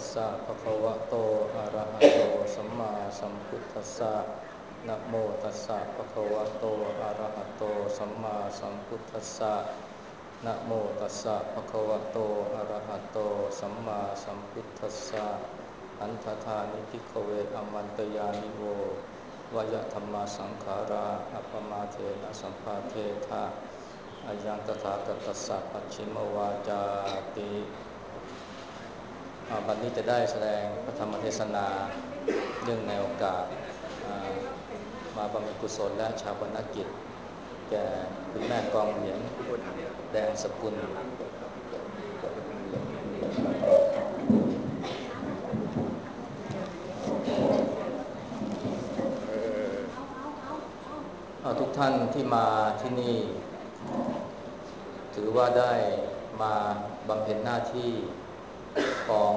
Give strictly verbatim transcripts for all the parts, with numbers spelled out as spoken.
สสะภะคะวะโตอะระหะโตสัมมาสัมพุทธัสสะนะโมตัสสะภะคะวะโตอะระหะโตสัมมาสัมพุทธัสสะนะโมตัสสะภะคะวะโตอะระหะโตสัมมาสัมพุทธัสสะอันธทานิภิกขเวอะมันตยามิโววยธัมมาสังขาราอัปปมาเทนะสัมภาเทธะอายังตถาคตัสสะปัจฉิมวาจาติบัดนี้จะได้แสดงพระธรรมเทศนาเนื่องในโอกาสมาบำเพ็ญกุศลและชาปนกิจแก่คุณแม่กองเหรียญแดงสกุลทุกท่านที่มาที่นี่ถือว่าได้มาบำเพ็ญหน้าที่ของ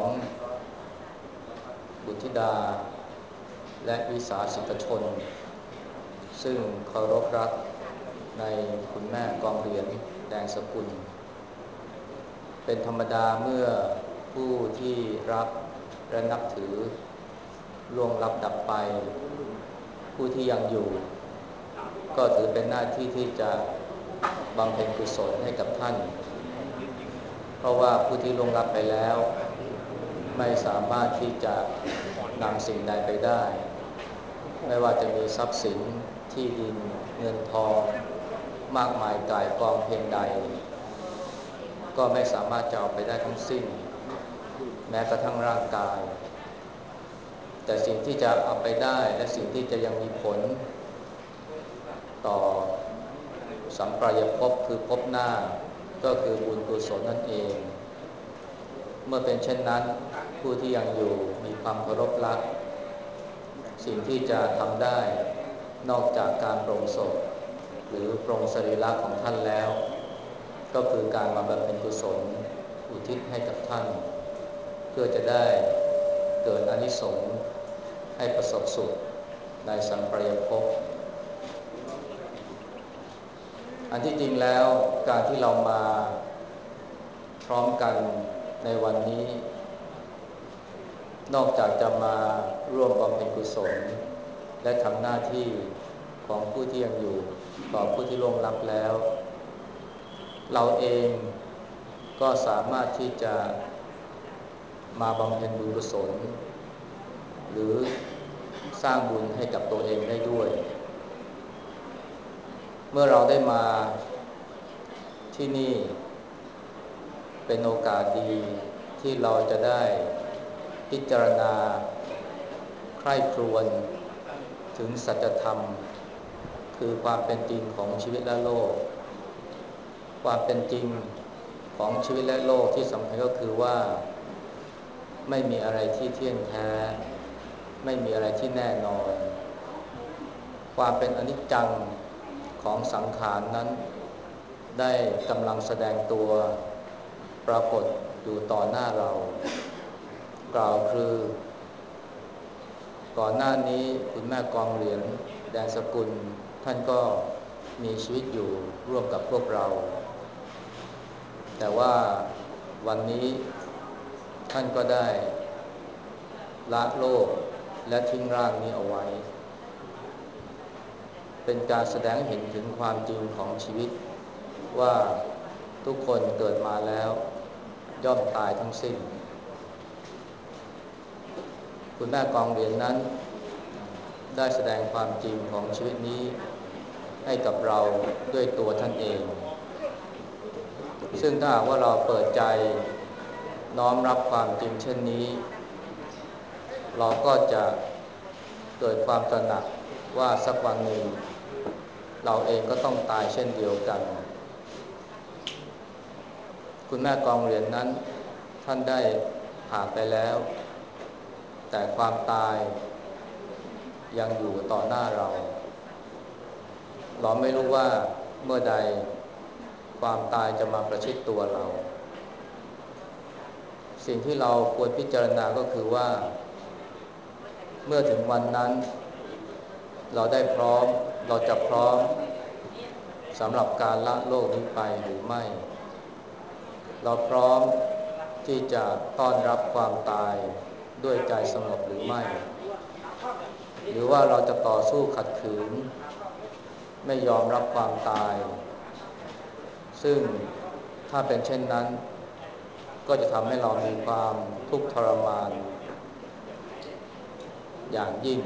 บุตรธิดาและวิสาสิกชนซึ่งเคารพรักในคุณแม่กองเหรียญแดงสกุลเป็นธรรมดาเมื่อผู้ที่รักและนับถือล่วงลับดับไปผู้ที่ยังอยู่ก็ถือเป็นหน้าที่ที่จะบำเพ็ญกุศลให้กับท่านเพราะว่าผู้ที่ล่วงลับไปแล้วไม่สามารถที่จะนำสิ่งใดไปได้ไม่ว่าจะมีทรัพย์สินที่ดินเงินทองมากมายกายกองเพียงใดก็ไม่สามารถจะเอาไปได้ทั้งสิ้นแม้กระทั่งร่างกายแต่สิ่งที่จะเอาไปได้และสิ่งที่จะยังมีผลต่อสัมปรายภพคือภพหน้าก็คือบุญกุศลนั่นเองเมื่อเป็นเช่นนั้นผู้ที่ยังอยู่มีความเคารพรักสิ่งที่จะทำได้นอกจากการปรงศพหรือปรงสรีระของท่านแล้วก็คือการมาบำเพ็ญกุศลอุทิศให้กับท่านเพื่อจะได้เกิดอานิสงส์ให้ประสบสุขในสัมปรายภพอันที่จริงแล้วการที่เรามาพร้อมกันในวันนี้นอกจากจะมาร่วมบำเพ็ญกุศลและทำหน้าที่ของผู้ที่ยังอยู่ต่อผู้ที่ล่วงลับแล้วเราเองก็สามารถที่จะมาบำเพ็ญบุญกุศลหรือสร้างบุญให้กับตัวเองได้ด้วยเมื่อเราได้มาที่นี่เป็นโอกาสดีที่เราจะได้พิจารณาใคร่ครวญถึงสัจธรรมคือความเป็นจริงของชีวิตและโลกความเป็นจริงของชีวิตและโลกที่สำคัญก็คือว่าไม่มีอะไรที่เที่ยงแท้ไม่มีอะไรที่แน่นอนความเป็นอนิจจังของสังขารนั้นได้กำลังแสดงตัวปรากฏอยู่ต่อหน้าเรากล่าวคือก่อนหน้านี้คุณแม่กองเหรียญแดงสกุลท่านก็มีชีวิตอยู่ร่วมกับพวกเราแต่ว่าวันนี้ท่านก็ได้ละโลกและทิ้งร่างนี้เอาไว้เป็นการแสดงให้เห็นถึงความจริงของชีวิตว่าทุกคนเกิดมาแล้วย่อมตายทั้งสิ้นคุณแม่กองเหรียญนั้นได้แสดงความจริงของชีวิตนี้ให้กับเราด้วยตัวท่านเองซึ่งถ้าหากว่าเราเปิดใจน้อมรับความจริงเช่นนี้เราก็จะเกิดความตระหนักว่าสักวันหนึ่งเราเองก็ต้องตายเช่นเดียวกันคุณแม่กองเหรียญนั้นท่านได้ผ่านไปแล้วแต่ความตายยังอยู่ต่อหน้าเราเราไม่รู้ว่าเมื่อใดความตายจะมาประชิดตัวเราสิ่งที่เราควรพิจารณาก็คือว่าเมื่อถึงวันนั้นเราได้พร้อมเราจะพร้อมสำหรับการละโลกนี้ไปหรือไม่เราพร้อมที่จะต้อนรับความตายด้วยใจสงบหรือไม่หรือว่าเราจะต่อสู้ขัดขืนไม่ยอมรับความตายซึ่งถ้าเป็นเช่นนั้นก็จะทำให้เรามีความทุกข์ทรมานอย่างยิ่ง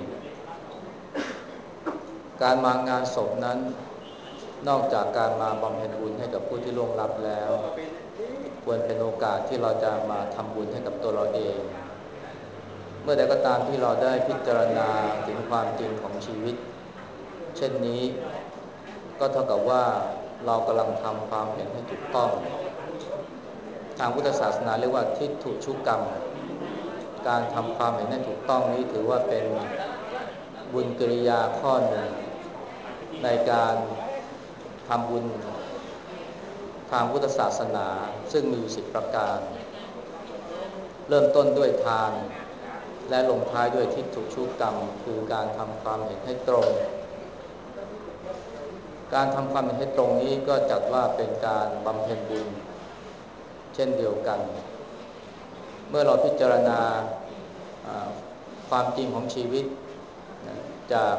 การมางานศพนั้นนอกจากการมาบำเพ็ญบุญให้กับผู้ที่ล่วงลับแล้วควรเป็นโอกาสที่เราจะมาทำบุญให้กับตัวเราเองเมื่อใดก็ตามที่เราได้พิจารณาถึงความจริงของชีวิตเช่นนี้ก็เท่ากับว่าเรากำลังทำความเห็นให้ถูกต้องทางพุทธศาสนาเรียกว่าทิฏฐุชุกรรมการทำความเห็นให้ถูกต้องนี้ถือว่าเป็นบุญกิริยาข้อหนึ่งในการทำบุญทางพุทธศาสนาซึ่งมีอยู่สิบประการเริ่มต้นด้วยทานและลงท้ายด้วยทิฏฐุชุกรรมคือการทำความเห็นให้ตรงการทำความเห็นให้ตรงนี้ก็จัดว่าเป็นการบำเพ็ญบุญเช่นเดียวกันเมื่อเราพิจารณาความจริงของชีวิตจาก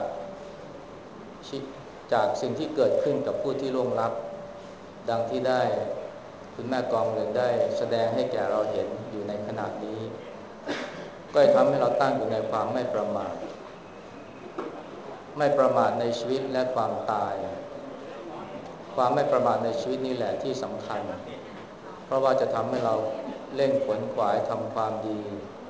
จากสิ่งที่เกิดขึ้นกับผู้ที่ล่วงลับดังที่ได้คุณแม่กองเรือนได้แสดงให้แก่เราเห็นอยู่ในขณะนี้ก็จะทำให้เราตั้งอยู่ในความไม่ประมาทไม่ประมาทในชีวิตและความตายความไม่ประมาทในชีวิตนี่แหละที่สำคัญเพราะว่าจะทำให้เราเร่งขวนขวายทำความดี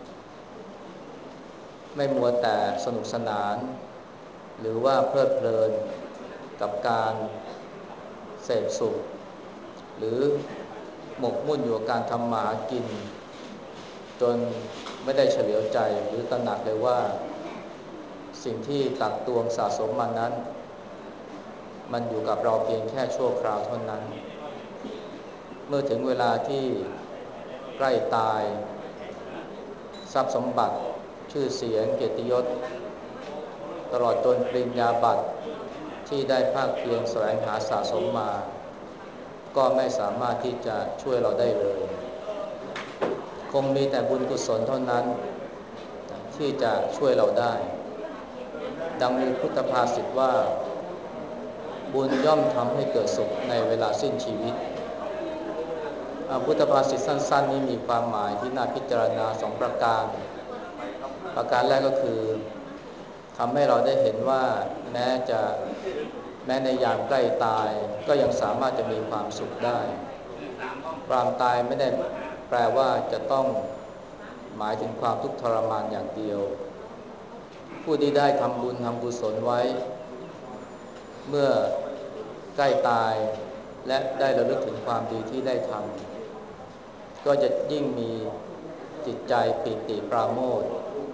ไม่มัวแต่สนุกสนานหรือว่าเพลิดเพลินกับการเสพสุขหรือหมกมุ่นอยู่กับการทำมาหากินจนไม่ได้เฉลียวใจหรือตระหนักเลยว่าสิ่งที่ตักตวงสะสมมานั้นมันอยู่กับเราเพียงแค่ชั่วคราวเท่านั้นเมื่อถึงเวลาที่ใกล้ตายทรัพย์สมบัติชื่อเสียงเกียรติยศตลอดจนปริญญาบัตรที่ได้ภาคเพียรแสวงหาสะสมมาก็ไม่สามารถที่จะช่วยเราได้เลยคงมีแต่บุญกุศลเท่านั้นที่จะช่วยเราได้ดังมีพุทธภาษิตว่าบุญย่อมทำให้เกิดสุขในเวลาสิ้นชีวิตพุทธภาษิตสั้นๆนี้มีความหมายที่น่าพิจารณาสองประการประการแรกก็คือทำให้เราได้เห็นว่าแม้จะแม้ในยามใกล้ตายก็ยังสามารถจะมีความสุขได้ความตายไม่ได้แปลว่าจะต้องหมายถึงความทุกข์ทรมานอย่างเดียวผู้ที่ได้ทำบุญทำกุศลไว้เมื่อใกล้ตายและได้ระลึกถึงความดีที่ได้ทำก็จะยิ่งมีจิตใจปิติปราโมทย์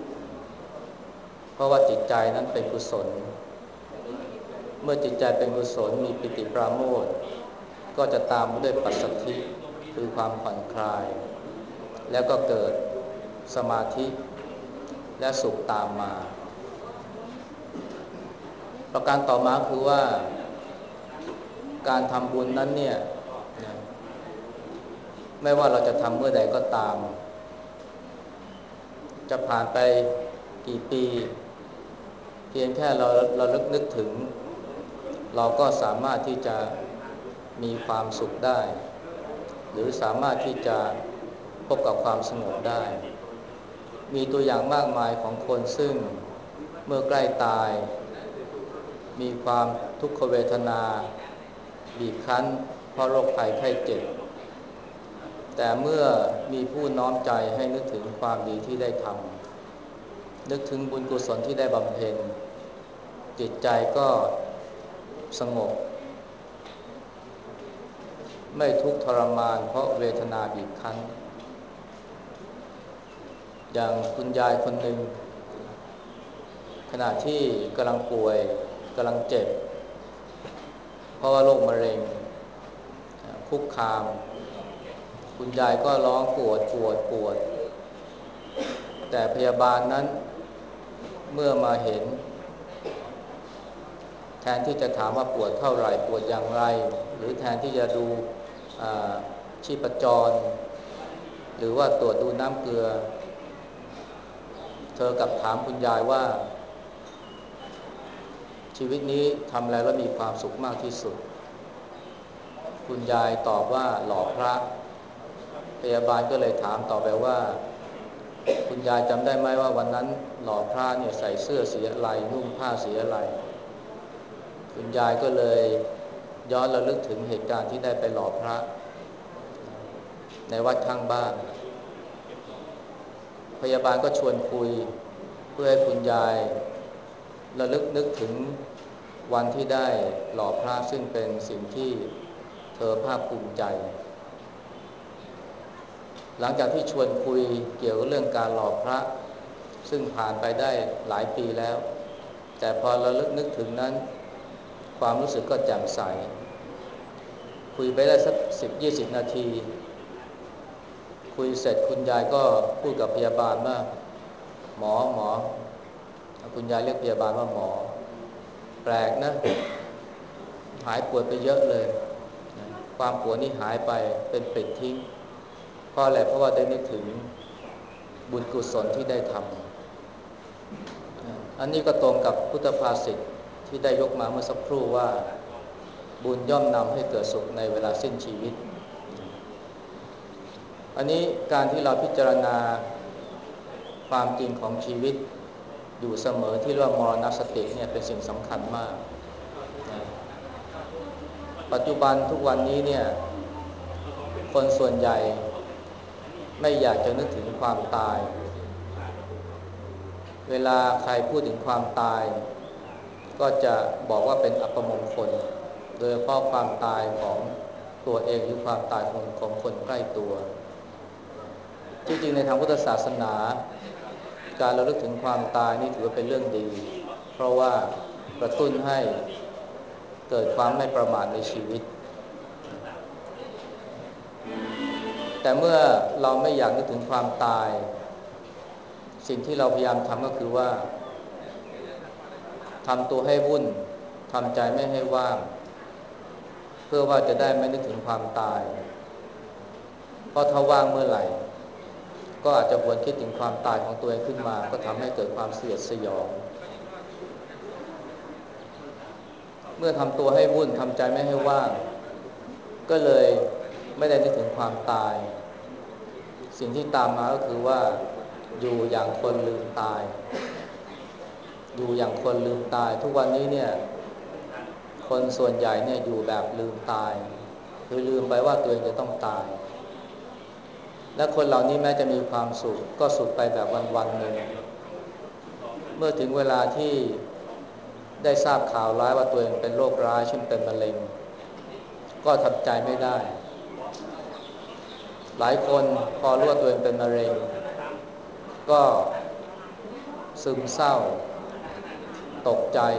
เพราะว่าจิตใจนั้นเป็นกุศลเมื่อจิตใจเป็นกุศลมีปิติปราโมทย์ก็จะตามมาด้วยปัสสัทธิคือความผ่อนคลายแล้วก็เกิดสมาธิและสุขตามมาประการต่อมาคือว่าการทำบุญนั้นเนี่ยไม่ว่าเราจะทำเมื่อใดก็ตามจะผ่านไปกี่ปีเพียงแค่เราเราลึกนึกถึงเราก็สามารถที่จะมีความสุขได้หรือสามารถที่จะพบกับความสงบได้มีตัวอย่างมากมายของคนซึ่งเมื่อใกล้ตายมีความทุกขเวทนาบีบคั้นเพราะโรคภัยไข้เจ็บแต่เมื่อมีผู้น้อมใจให้นึกถึงความดีที่ได้ทำนึกถึงบุญกุศลที่ได้บำเพ็ญจิตใจก็สงบไม่ทุกข์ทรมานเพราะเวทนาบีบคั้นอย่างคุณยายคนหนึ่งขณะที่กำลังป่วยกำลังเจ็บเพราะว่าโรคมะเร็งคุกคามคุณยายก็ร้องปวดปวดปวดแต่พยาบาลนั้นเมื่อมาเห็นแทนที่จะถามว่าปวดเท่าไหร่ปวดอย่างไรหรือแทนที่จะดูชีพจรหรือว่าตรวจดูน้ำเกลือเธอกลับถามคุณยายว่าชีวิตนี้ทำอะไรแล้วมีความสุขมากที่สุดคุณยายตอบว่าหล่อพระพยาบาลก็เลยถามต่อไปว่าคุณยายจำได้ไหมว่าวันนั้นหล่อพระเนี่ยใส่เสื้อสีอะไรนุ่งผ้าสีอะไรคุณยายก็เลยย้อนระลึกถึงเหตุการณ์ที่ได้ไปหล่อพระในวัดข้างบ้านพยาบาลก็ชวนคุยเพื่อให้คุณยายระลึกนึกถึงวันที่ได้หล่อพระซึ่งเป็นสิ่งที่เธอภาคภูมิใจหลังจากที่ชวนคุยเกี่ยวกับเรื่องการหล่อพระซึ่งผ่านไปได้หลายปีแล้วแต่พอระลึกนึกถึงนั้นความรู้สึกก็แจ่มใสคุยไปได้สักสิบยี่สิบนาทีคุยเสร็จคุณยายก็พูดกับพยาบาลว่าหมอหมอคุณยายเรียกพยาบาลว่าหมอแปลกนะหายปวดไปเยอะเลยความปวดนี่หายไปเป็นปลิดทิ้งเพราะอะไรเพราะว่าได้นึกถึงบุญกุศลที่ได้ทำอันนี้ก็ตรงกับพุทธภาษิตที่ได้ยกมาเมื่อสักครู่ว่าบุญย่อมนำให้เกิดสุขในเวลาสิ้นชีวิตอันนี้การที่เราพิจารณาความจริงของชีวิตอยู่เสมอที่เรียกว่ามรณสติเนี่ยเป็นสิ่งสำคัญมากนะปัจจุบันทุกวันนี้เนี่ยคนส่วนใหญ่ไม่อยากจะนึกถึงความตายเวลาใครพูดถึงความตายก็จะบอกว่าเป็นอัปมงคลโดยเฉพาะความตายของตัวเองหรือความตายของของคนใกล้ตัวที่จริงในทางพุทธศาสนาการระลึกถึงความตายนี่ถือว่าเป็นเรื่องดีเพราะว่ากระตุ้นให้เกิดความไม่ประมาทในชีวิตแต่เมื่อเราไม่อยากนึกถึงความตายสิ่งที่เราพยายามทำก็คือว่าทำตัวให้วุ่นทำใจไม่ให้ว่างเพื่อว่าจะได้ไม่นึกถึงความตายเพราะถ้าว่างเมื่อไหร่ก็อาจจะหวนคิดถึงความตายของตัวเองขึ้นมาก็ทำให้เกิดความสยดสยองเมื่อทำตัวให้วุ่นทำใจไม่ให้ว่างก็เลยไม่ได้นึกถึงความตายสิ่งที่ตามมาก็คือว่าอยู่อย่างคนลืมตายอยู่อย่างคนลืมตายทุกวันนี้เนี่ยคนส่วนใหญ่เนี่ยอยู่แบบลืมตายคือลืมไปว่าตัวเองจะต้องตายและคนเหล่านี้แม้จะมีความสุขก็สุขไปแบบวันๆหนึ่งเมื่อถึงเวลาที่ได้ทราบข่าวร้ายว่าตัวเองเป็นโรคร้ายเช่นเป็นมะเร็งก็ทำใจไม่ได้หลายคนพอรู้ว่าตัวเองเป็นมะเร็งก็ซึมเศร้าตกใจ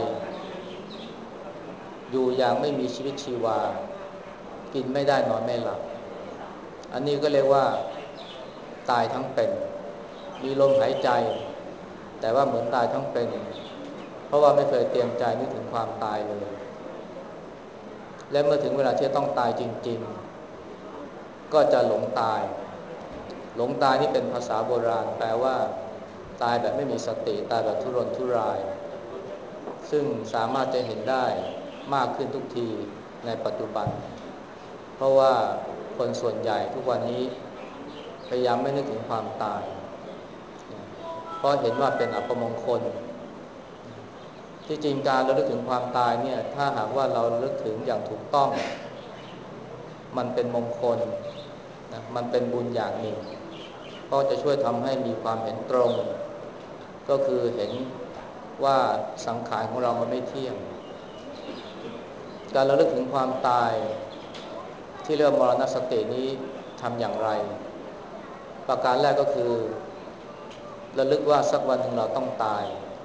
อยู่อย่างไม่มีชีวิตชีวากินไม่ได้นอนไม่หลับอันนี้ก็เรียกว่าตายทั้งเป็นมีลมหายใจแต่ว่าเหมือนตายทั้งเป็นเพราะว่าไม่เคยเตรียมใจนึกถึงความตายเลยและเมื่อถึงเวลาที่ต้องตายจริงๆก็จะหลงตายหลงตายนี่เป็นภาษาโบราณแปลว่าตายแบบไม่มีสติตายแบบทุรนทุรายซึ่งสามารถจะเห็นได้มากขึ้นทุกทีในปัจจุบันเพราะว่าคนส่วนใหญ่ทุกวันนี้พยายามไม่นึกถึงความตายเพราะเห็นว่าเป็นอัปมงคลที่จริงการระลึกถึงความตายเนี่ยถ้าหากว่าเราระลึกถึงอย่างถูกต้องมันเป็นมงคลนะมันเป็นบุญอย่างหนึ่งเพราะจะช่วยทำให้มีความเห็นตรงก็คือเห็นว่าสังขารของเรามันไม่เที่ยงการระลึกถึงความตายที่เรียกมรณสตินี้ทำอย่างไรประการแรกก็คือระลึกว่าสักวันหนึ่งเราต้องตาย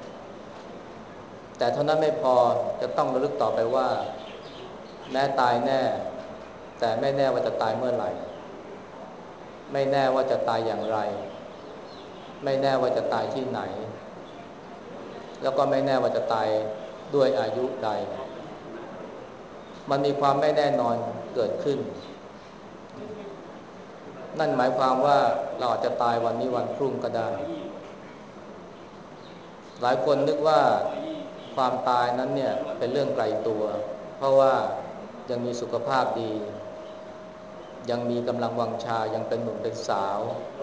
แต่เท่านั้นไม่พอจะต้องระลึกต่อไปว่าแม้ตายแน่แต่ไม่แน่ว่าจะตายเมื่อไหร่ไม่แน่ว่าจะตายอย่างไรไม่แน่ว่าจะตายที่ไหนแล้วก็ไม่แน่ว่าจะตายด้วยอายุใดมันมีความไม่แน่นอนเกิดขึ้นนั่นหมายความว่าเราอาจจะตายวันนี้วันพรุ่งก็ได้หลายคนนึกว่าความตายนั้นเนี่ยเป็นเรื่องไกลตัวเพราะว่ายังมีสุขภาพดียังมีกำลังวังชายังเป็นหนุ่มเป็นสาว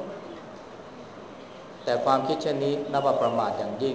แต่ความคิดเช่นนี้นับว่าประมาทอย่างยิ่ง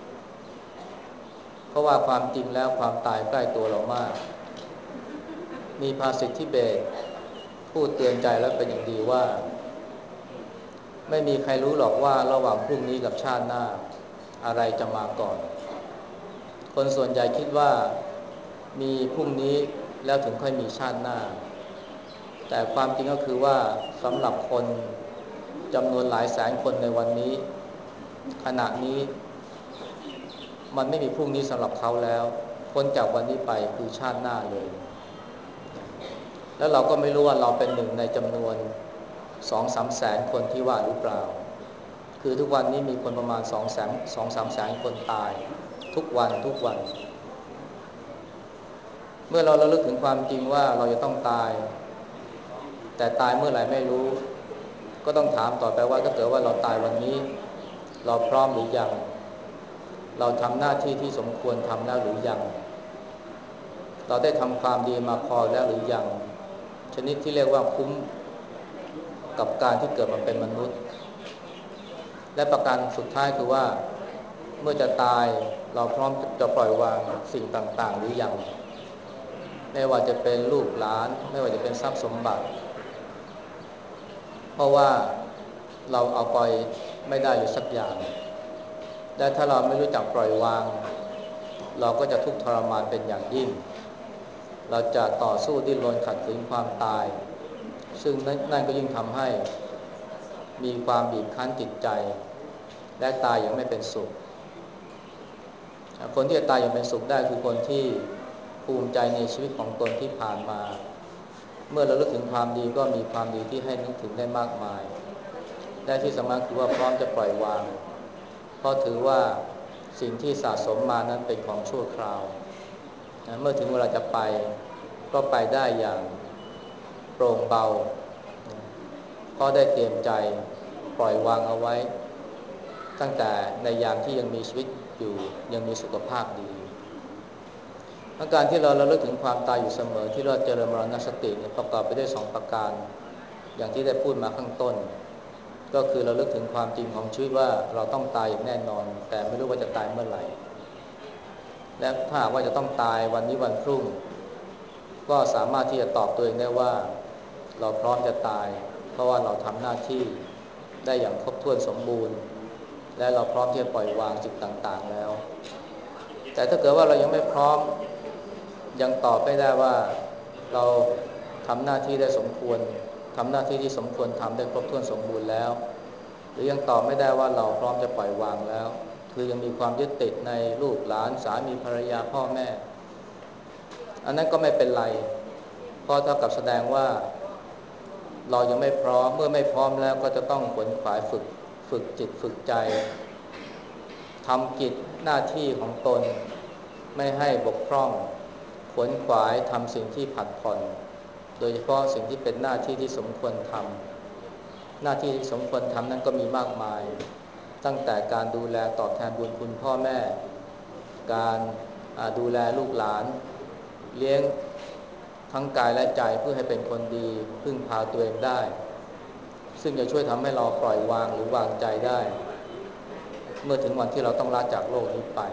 เพราะว่าความจริงแล้วความตายใกล้ตัวเรามากมีภาษิตทิเบตพูดเตือนใจแล้วเป็นอย่างดีว่าไม่มีใครรู้หรอกว่าระหว่างพรุ่งนี้กับชาติหน้าอะไรจะมาก่อนคนส่วนใหญ่คิดว่ามีพรุ่งนี้แล้วถึงค่อยมีชาติหน้าแต่ความจริงก็คือว่าสำหรับคนจำนวนหลายแสนคนในวันนี้ขณะนี้มันไม่มีพรุ่งนี้สำหรับเขาแล้วพ้นจากวันนี้ไปคือชาติหน้าเลยแล้วเราก็ไม่รู้ว่าเราเป็นหนึ่งในจำนวนสองสามแสนคนที่ว่าหรือเปล่าคือทุกวันนี้มีคนประมาณสองแสนสองสามแสนคนตายทุกวันทุกวันเมื่อเราระลึกถึงความจริงว่าเราจะต้องตายแต่ตายเมื่อไหร่ไม่รู้ก็ต้องถามต่อไปว่าถ้าเกิดว่าเราตายวันนี้เราพร้อมหรือยังเราทำหน้าที่ที่สมควรทำแล้วหรือยังเราได้ทำความดีมาพอแล้วหรือยังชนิดที่เรียกว่าคุ้มกับการที่เกิดมาเป็นมนุษย์และประการสุดท้ายคือว่าเมื่อจะตายเราพร้อมจะปล่อยวางสิ่งต่างๆหรือยังไม่ว่าจะเป็นลูกหลานไม่ว่าจะเป็นทรัพย์สมบัติเพราะว่าเราเอาปล่อยไม่ได้อยู่สักอย่างและถ้าเราไม่รู้จักปล่อยวางเราก็จะทุกข์ทรมานเป็นอย่างยิ่งเราจะต่อสู้ดิ้นรนขัดขืนความตายซึ่งนั่นก็ยิ่งทำให้มีความบีบคั้นจิตใจและตายอย่างไม่เป็นสุขคนที่จะตายอย่างเป็นสุขได้คือคนที่ภูมิใจในชีวิตของตนที่ผ่านมาเมื่อเราลึกถึงความดีก็มีความดีที่ให้นึกถึงได้มากมายและที่สำคัญคือว่าพร้อมจะปล่อยวางเพราะถือว่าสิ่งที่สะสมมานั้นเป็นของชั่วคราวเมื่อถึงเวลาจะไปก็ไปได้อย่างโปร่งเบาเพราะได้เตรียมใจปล่อยวางเอาไว้ตั้งแต่ในยามที่ยังมีชีวิตอยู่ยังมีสุขภาพดีอาการที่เราระลึกถึงความตายอยู่เสมอที่เราเจริญมรณสติเนี่ยประกอบไปด้วยสองประการอย่างที่ได้พูดมาข้างต้นก็คือเราลึกถึงความจริงของชีวิตว่าเราต้องตายอย่างแน่นอนแต่ไม่รู้ว่าจะตายเมื่อไหร่และถ้าหากว่าจะต้องตายวันนี้วันพรุ่งก็สามารถที่จะตอบตัวเองได้ว่าเราพร้อมจะตายเพราะว่าเราทำหน้าที่ได้อย่างครบถ้วนสมบูรณ์และเราพร้อมที่จะปล่อยวางสิ่งต่างๆแล้วแต่ถ้าเกิดว่าเรายังไม่พร้อมยังตอบไม่ได้ว่าเราทำหน้าที่ได้สมควรทำหน้าที่ที่สมควรทำได้ครบถ้วนสมบูรณ์แล้วหรือยังตอบไม่ได้ว่าเราพร้อมจะปล่อยวางแล้วคือยังมีความยึดติดในลูกหลานสามีภรรยาพ่อแม่อันนั้นก็ไม่เป็นไรเพราะเท่ากับแสดงว่าเรายังไม่พร้อมเมื่อไม่พร้อมแล้วก็จะต้องขวนขวายฝึกฝึกจิตฝึกใจทำกิจหน้าที่ของตนไม่ให้บกพร่องขวนขวายทำสิ่งที่ผัดผ่อนโดยเฉพาะสิ่งที่เป็นหน้าที่ที่สมควรทำหน้าที่ที่สมควรทำนั้นก็มีมากมายตั้งแต่การดูแลตอบแทนบุญคุณพ่อแม่การดูแลลูกหลานเลี้ยงทั้งกายและใจเพื่อให้เป็นคนดีพึ่งพาตัวเองได้ซึ่งจะช่วยทำให้เราปล่อยวางหรือวางใจได้เมื่อถึงวันที่เราต้องลาจากโลกนี้ไป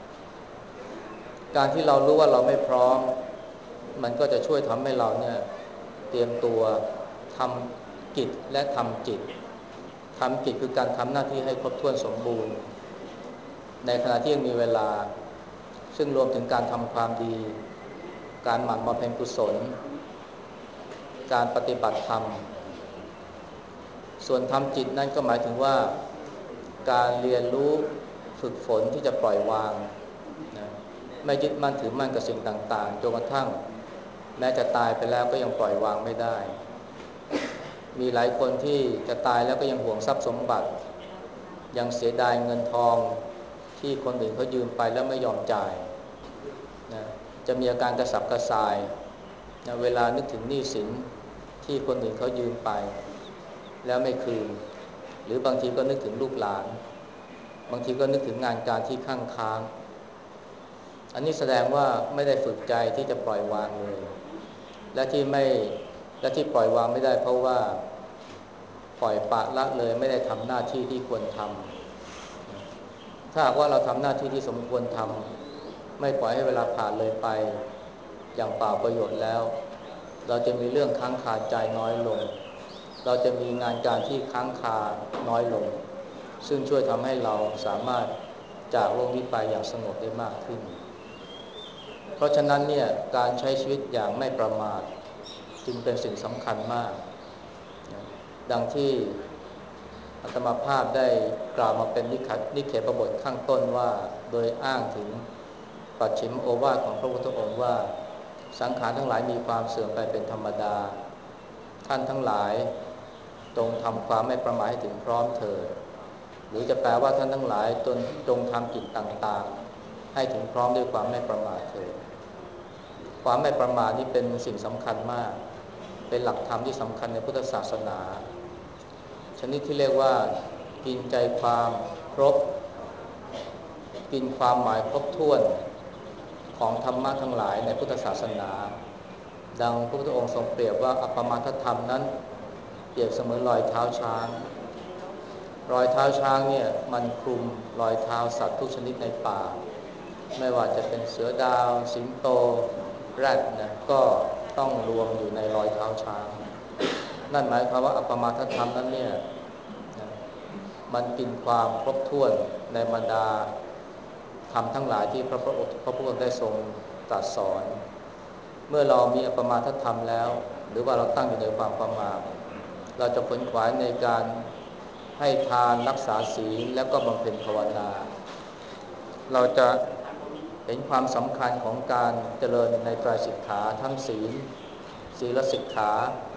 การที่เรารู้ว่าเราไม่พร้อมมันก็จะช่วยทำให้เราเนี่ยเตรียมตัวทำกิจและทำจิตทำกิจคือการทำหน้าที่ให้ครบถ้วนสมบูรณ์ในขณะที่ยังมีเวลาซึ่งรวมถึงการทำความดีการหมั่นบำเพ็ญกุศลการปฏิบัติธรรมส่วนทำจิตนั้นก็หมายถึงว่าการเรียนรู้ฝึกฝนที่จะปล่อยวางนะไม่ยึดมั่นถือมั่นกับสิ่งต่างๆจนกระทั่งแม้จะตายไปแล้วก็ยังปล่อยวางไม่ได้มีหลายคนที่จะตายแล้วก็ยังห่วงทรัพย์สมบัติยังเสียดายเงินทองที่คนอื่นเขายืมไปแล้วไม่ยอมจ่ายนะจะมีอาการกระสับกระส่ายนะเวลานึกถึงหนี้สินที่คนอื่นเขายืมไปแล้วไม่คืนหรือบางทีก็นึกถึงลูกหลานบางทีก็นึกถึงงานการที่ข้างค้างอันนี้แสดงว่าไม่ได้ฝึกใจที่จะปล่อยวางเลยและที่ไม่และที่ปล่อยวางไม่ได้เพราะว่าปล่อยปละละเลยไม่ได้ทำหน้าที่ที่ควรทำถ้าหากว่าเราทำหน้าที่ที่สมควรทำไม่ปล่อยให้เวลาผ่านเลยไปอย่างเปล่าประโยชน์แล้วเราจะมีเรื่องค้างคาใจน้อยลงเราจะมีงานการที่ค้างคาน้อยลงซึ่งช่วยทำให้เราสามารถจากโลกนี้ไปอย่างสงบได้มากขึ้นเพราะฉะนั้นเนี่ยการใช้ชีวิตอย่างไม่ประมาทจึงเป็นสิ่งสำคัญมากดังที่อาตมาภาพได้กล่าวมาเป็นนิขนิเขปบทข้างต้นว่าโดยอ้างถึงปัจฉิมโอวาทของพระพุทธองค์ว่าสังขารทั้งหลายมีความเสื่อมไปเป็นธรรมดาท่านทั้งหลายจงทำความไม่ประมาทให้ถึงพร้อมเถิดหรือจะแปลว่าท่านทั้งหลายจงจงทำกิจต่างๆให้ถึงพร้อมด้วยความไม่ประมาทเถิดความไม่ประมาทนี่เป็นสิ่งสำคัญมากเป็นหลักธรรมที่สำคัญในพุทธศาสนาชนิดที่เรียกว่ากินใจความครบกินความหมายครบถ้วนของธรรมะทั้งหลายในพุทธศาสนาดังพระพุทธองค์ทรงเปรียบว่าอัปปมาทธรรมนั้นเปรียบเสมือนรอยเท้าช้างรอยเท้าช้างเนี่ยมันคลุมรอยเท้าสัตว์ทุกชนิดในป่าไม่ว่าจะเป็นเสือดาวสิงโตแรดนะก็ต้องรวมอยู่ในรอยเท้าช้างนั่นหมายความว่าอัปปมาทธรรมนั้นเนี่ยนะมันกินความครบถ้วนในบรรดาธรรมทั้งหลายที่พระพุทธองค์ได้ทรงตรัสสอนเมื่อเรามีอัปปมาทธรรมแล้วหรือว่าเราตั้งอยู่ในความประมาทเราจะขวนขวายในการให้ทานรักษาศีลและก็บำเพ็ญภาวนาเราจะเห็นความสำคัญของการเจริญในไตรสิกขาทั้งศีลศีลสิกขา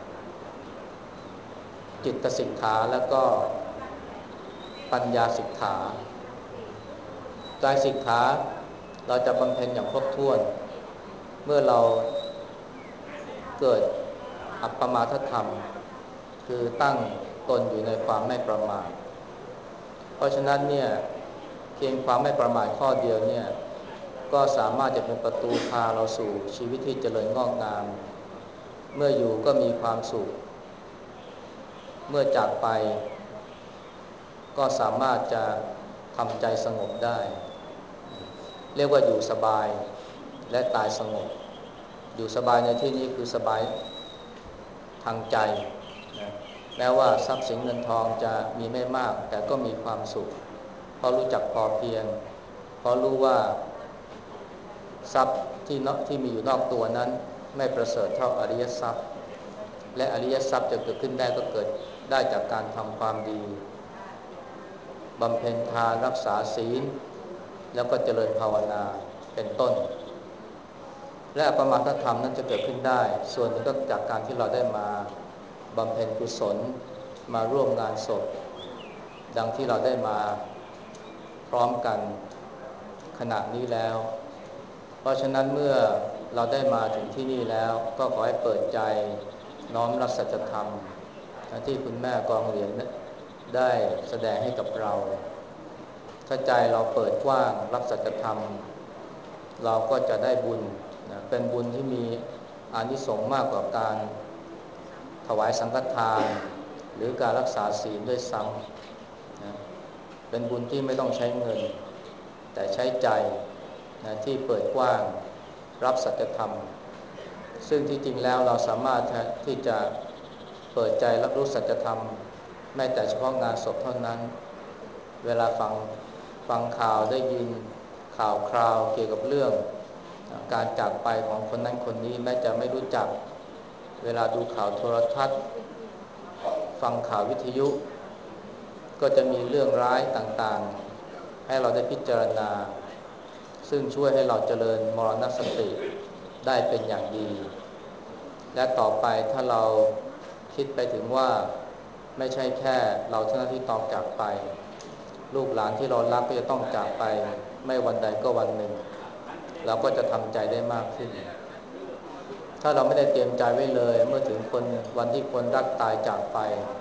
จิตสิกขาและก็ปัญญาสิกขาไตรสิกขาเราจะบำเพ็ญอย่างครบถ้วนเมื่อเราเกิดอัปปมาทธรรมคือตั้งตนอยู่ในความไม่ประมาทเพราะฉะนั้นเนี่ยเพียงความไม่ประมาทข้อเดียวเนี่ยก็สามารถจะเป็นประตูพาเราสู่ชีวิตที่เจริญงอกงามเมื่ออยู่ก็มีความสุขเมื่อจากไปก็สามารถจะทำใจสงบได้เรียกว่าอยู่สบายและตายสงบอยู่สบายในที่นี้คือสบายทางใจนะแม้ว่าทรัพย์สินเงินทองจะมีไม่มากแต่ก็มีความสุขเพราะรู้จักพอเพียงเพราะรู้ว่าทรัพย์ที่นอกที่มีอยู่นอกตัวนั้นไม่ประเสริฐเท่าอริยทรัพย์และอริยทรัพย์จะเกิดขึ้นได้ก็เกิดได้จากการทำความดีบำเพ็ญทานรักษาศีลแล้วก็เจริญภาวนาเป็นต้นและอัปปมาทธรรมนั้นจะเกิดขึ้นได้ส่วนหนึ่งก็จากการที่เราได้มาบำเพ็ญกุศลมาร่วมงานศพดังที่เราได้มาพร้อมกันขณะนี้แล้วเพราะฉะนั้นเมื่อเราได้มาถึงที่นี่แล้วก็ขอให้เปิดใจน้อมรับสัจธรรมที่คุณแม่กองเหรียญได้แสดงให้กับเราถ้าใจเราเปิดกว้างรับสัจธรรมเราก็จะได้บุญนะเป็นบุญที่มีอานิสงส์มากกว่าการถวายสังฆทานหรือการรักษาศีลด้วยซ้ำนะเป็นบุญที่ไม่ต้องใช้เงินแต่ใช้ใจนะที่เปิดกว้างรับสัจธรรมซึ่งที่จริงแล้วเราสามารถที่จะเปิดใจรับรู้สัจธรรมไม่แต่เฉพาะงานศพเท่านั้นเวลาฟังฟังข่าวได้ยินข่าวคราวเกี่ยวกับเรื่องการจากไปของคนนั้นคนนี้แม้จะไม่รู้จักเวลาดูข่าวโทรทัศน์ฟังข่าววิทยุก็จะมีเรื่องร้ายต่างๆให้เราได้พิจารณาซึ่งช่วยให้เราเจริญมรณสติได้เป็นอย่างดีและต่อไปถ้าเราคิดไปถึงว่าไม่ใช่แค่เราเท่านั้นที่ต้องจากไปลูกหลานที่เรารักก็จะต้องจากไปไม่วันใดก็วันหนึ่งเราก็จะทำใจได้มากขึ้นถ้าเราไม่ได้เตรียมใจไว้เลยเมื่อถึงคนวันที่คนรักตายจากไป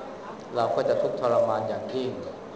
เราก็จะทุกข์ทรมานอย่างยิ่ง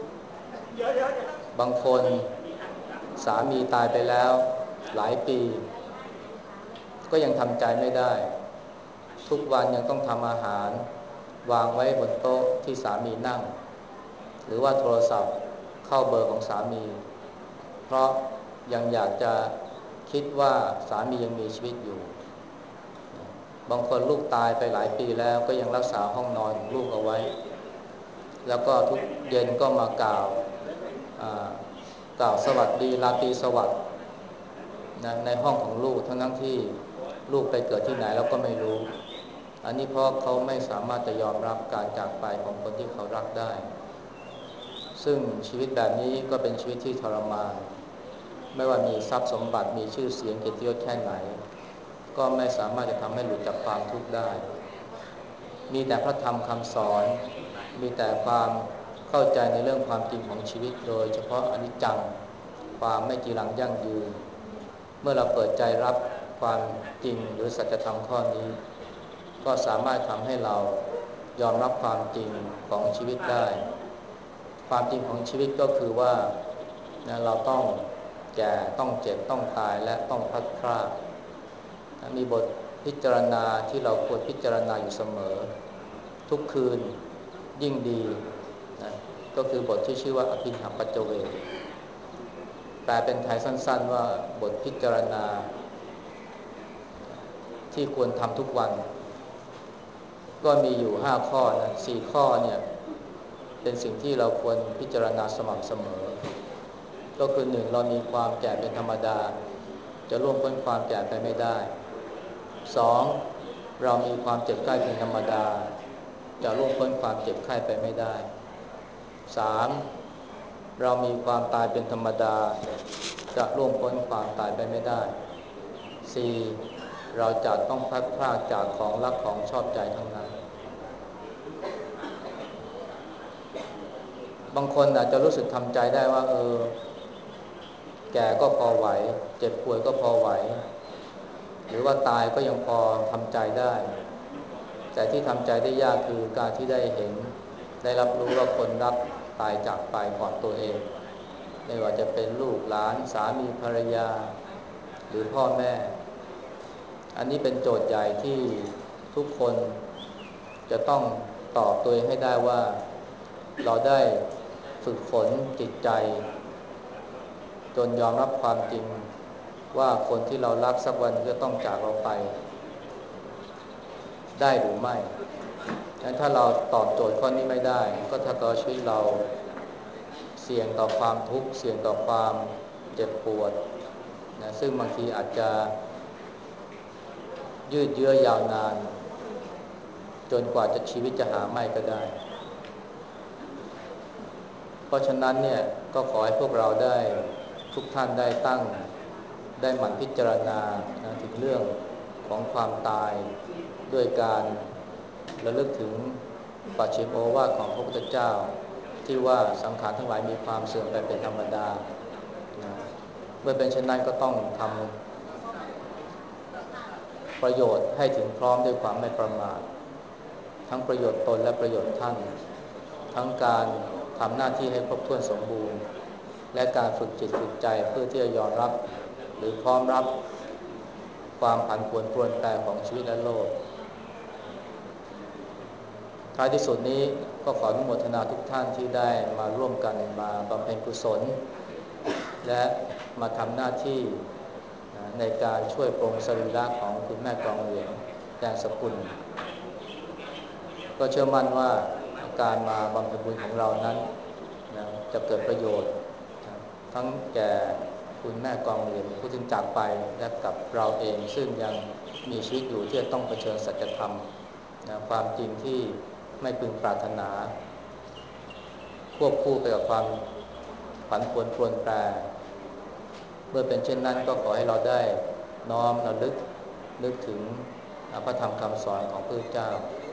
บางคนสามีตายไปแล้วหลายปีก็ยังทำใจไม่ได้ทุกวันยังต้องทำอาหารวางไว้บนโต๊ะที่สามีนั่งหรือว่าโทรศัพท์เข้าเบอร์ของสามีเพราะยังอยากจะคิดว่าสามียังมีชีวิตอยู่บางคนลูกตายไปหลายปีแล้วก็ยังรักษาห้องนอนของลูกเอาไว้แล้วก็ทุกเย็นก็มากล่าวกล่าวสวัสดีราตรีสวัสดิ์นะในห้องของลูกทั้งทั้งที่ลูกไปเกิดที่ไหนแล้วก็ไม่รู้อันนี้เพราะเขาไม่สามารถจะยอมรับการจากไปของคนที่เขารักได้ซึ่งชีวิตแบบนี้ก็เป็นชีวิตที่ทรมานไม่ว่ามีทรัพย์สมบัติมีชื่อเสียงเกียรติยศแค่ไหนก็ไม่สามารถจะทำให้หลุดจากความทุกข์ได้มีแต่พระธรรมคำสอนมีแต่ความเข้าใจในเรื่องความจริงของชีวิตโดยเฉพาะอนิจจังความไม่จีรังยั่งยืนเมื่อเราเปิดใจรับความจริงหรือสัจธรรมข้อนี้ก็สามารถทำให้เรายอมรับความจริงของชีวิตได้ความจริงของชีวิตก็คือว่านะเราต้องแก่ต้องเจ็บต้องตายและต้องพลัดพรากมีบทพิจารณาที่เราควรพิจารณาอยู่เสมอทุกคืนยิ่งดีนะก็คือบทที่ชื่อว่าอภินหปัจจเวกแปลเป็นไทยสั้นๆว่าบทพิจารณาที่ควรทำทุกวันก็มีอยู่ห้าข้อนะสี่ข้อเนี่ยเป็นสิ่งที่เราควรพิจารณาสม่ำเสมอก็คือหนึ่งเรามีความแก่เป็นธรรมดาจะล่วงพ้นความแก่ไปไม่ได้สองเรามีความเจ็บไข้เป็นธรรมดาจะล่วงพ้นความเจ็บไข้ไปไม่ได้สามเรามีความตายเป็นธรรมดาจะล่วงพ้นความตายไปไม่ได้สี่เราจะต้องพลัดพรากจากของรักของชอบใจทั้งนั้นบางคนอาจจะรู้สึกทำใจได้ว่าเออแก่ก็พอไหวเจ็บป่วยก็พอไหวหรือว่าตายก็ยังพอทำใจได้แต่ที่ทำใจได้ยากคือการที่ได้เห็นได้รับรู้ว่าคนรักตายจากไปก่อนตัวเองไม่ว่าจะเป็นลูกหลานสามีภรรยาหรือพ่อแม่อันนี้เป็นโจทย์ใหญ่ที่ทุกคนจะต้องตอบตัวเองให้ได้ว่าเราได้ฝึกฝนจิตใจจนยอมรับความจริงว่าคนที่เรารักสักวันจะต้องจากเราไปได้หรือไม่ถ้าเราตอบโจทย์ข้อนี้ไม่ได้ก็ถ้ากับชีวิตเราเสี่ยงต่อความทุกข์เสี่ยงต่อความเจ็บปวดนะซึ่งบางทีอาจจะยืดเยื้อยาวนานจนกว่าจะชีวิตจะหาไม่ก็ได้เพราะฉะนั้นเนี่ยก็ขอให้พวกเราได้ทุกท่านได้ตั้งได้หมั่นพิจารณานะถึงเรื่องของความตายด้วยการระลึกถึงปัจฉิมโอวาทของพระพุทธเจ้าที่ว่าสังขารทั้งหลายมีความเสื่อมไปเป็นธรรมดานะเมื่อเป็นเช่นนั้นก็ต้องทำประโยชน์ให้ถึงพร้อมด้วยความไม่ประมาททั้งประโยชน์ตนและประโยชน์ท่านทั้งการทำหน้าที่ให้ครบถ้วนสมบูรณ์และการฝึกจิตฝึกใจเพื่อที่จะยอมรับหรือพร้อมรับความผันผวนปรวนแปรของชีวิตและโลกท้ายที่สุดนี้ก็ขออนุโมทนาทุกท่านที่ได้มาร่วมกันมาบำเพ็ญกุศลและมาทำหน้าที่ในการช่วยปรงสรีระของคุณแม่กองเหรียญแดงสกุลก็เชื่อมั่นว่าการมาบำเพ็ญบุญของเรานั้นนะจะเกิดประโยชน์นะทั้งแก่คุณแม่กองเหรียญผู้ที่จากไปและกับเราเองซึ่งยังมีชีวิตอยู่ที่จะต้องเผชิญสัจธรรมนะความจริงที่ไม่พึงปรารถนาควบคู่ไปกับความผันผวนปรวนแปรเมื่อเป็นเช่นนั้นก็ขอให้เราได้น้อมระลึกนึกถึงพระธรรมคำสอนของพระพุทธเจ้า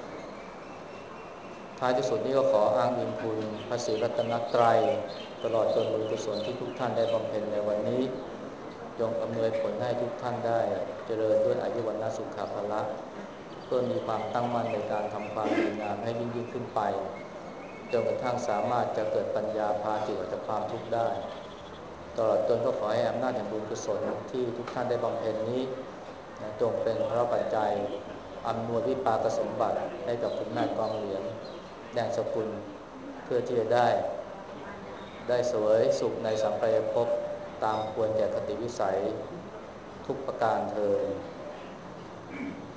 ท้ายที่สุดนี้ก็ขออ้างอิงคุณพระศรีรัตนตรัยตลอดจนบุญกุศลที่ทุกท่านได้บำเพ็ญในวันนี้จงอำนวยผลให้ทุกท่านได้เจริญด้วยอายุวรรณสุขภาละเพื่อมีความตั้งมั่นในการทำความดีงามให้ยิ่งยิ่งขึ้นไปจนกระทั่งสามารถจะเกิดปัญญาพาจิตออกจากความทุกข์ได้ตลอดจนก็ขอให้อำนาจแห่งบุญกุศลที่ทุกท่านได้บำเพ็ญนี้นะจงเป็นพระปัจจัยอำนวยวิปากสมบัติให้กับคุณแม่กองเหรียญแดงสกุลเพื่อที่จะได้ได้เสวยสุขในสัมปรายภพตามควรแก่คติวิสัยทุกประการเทอญ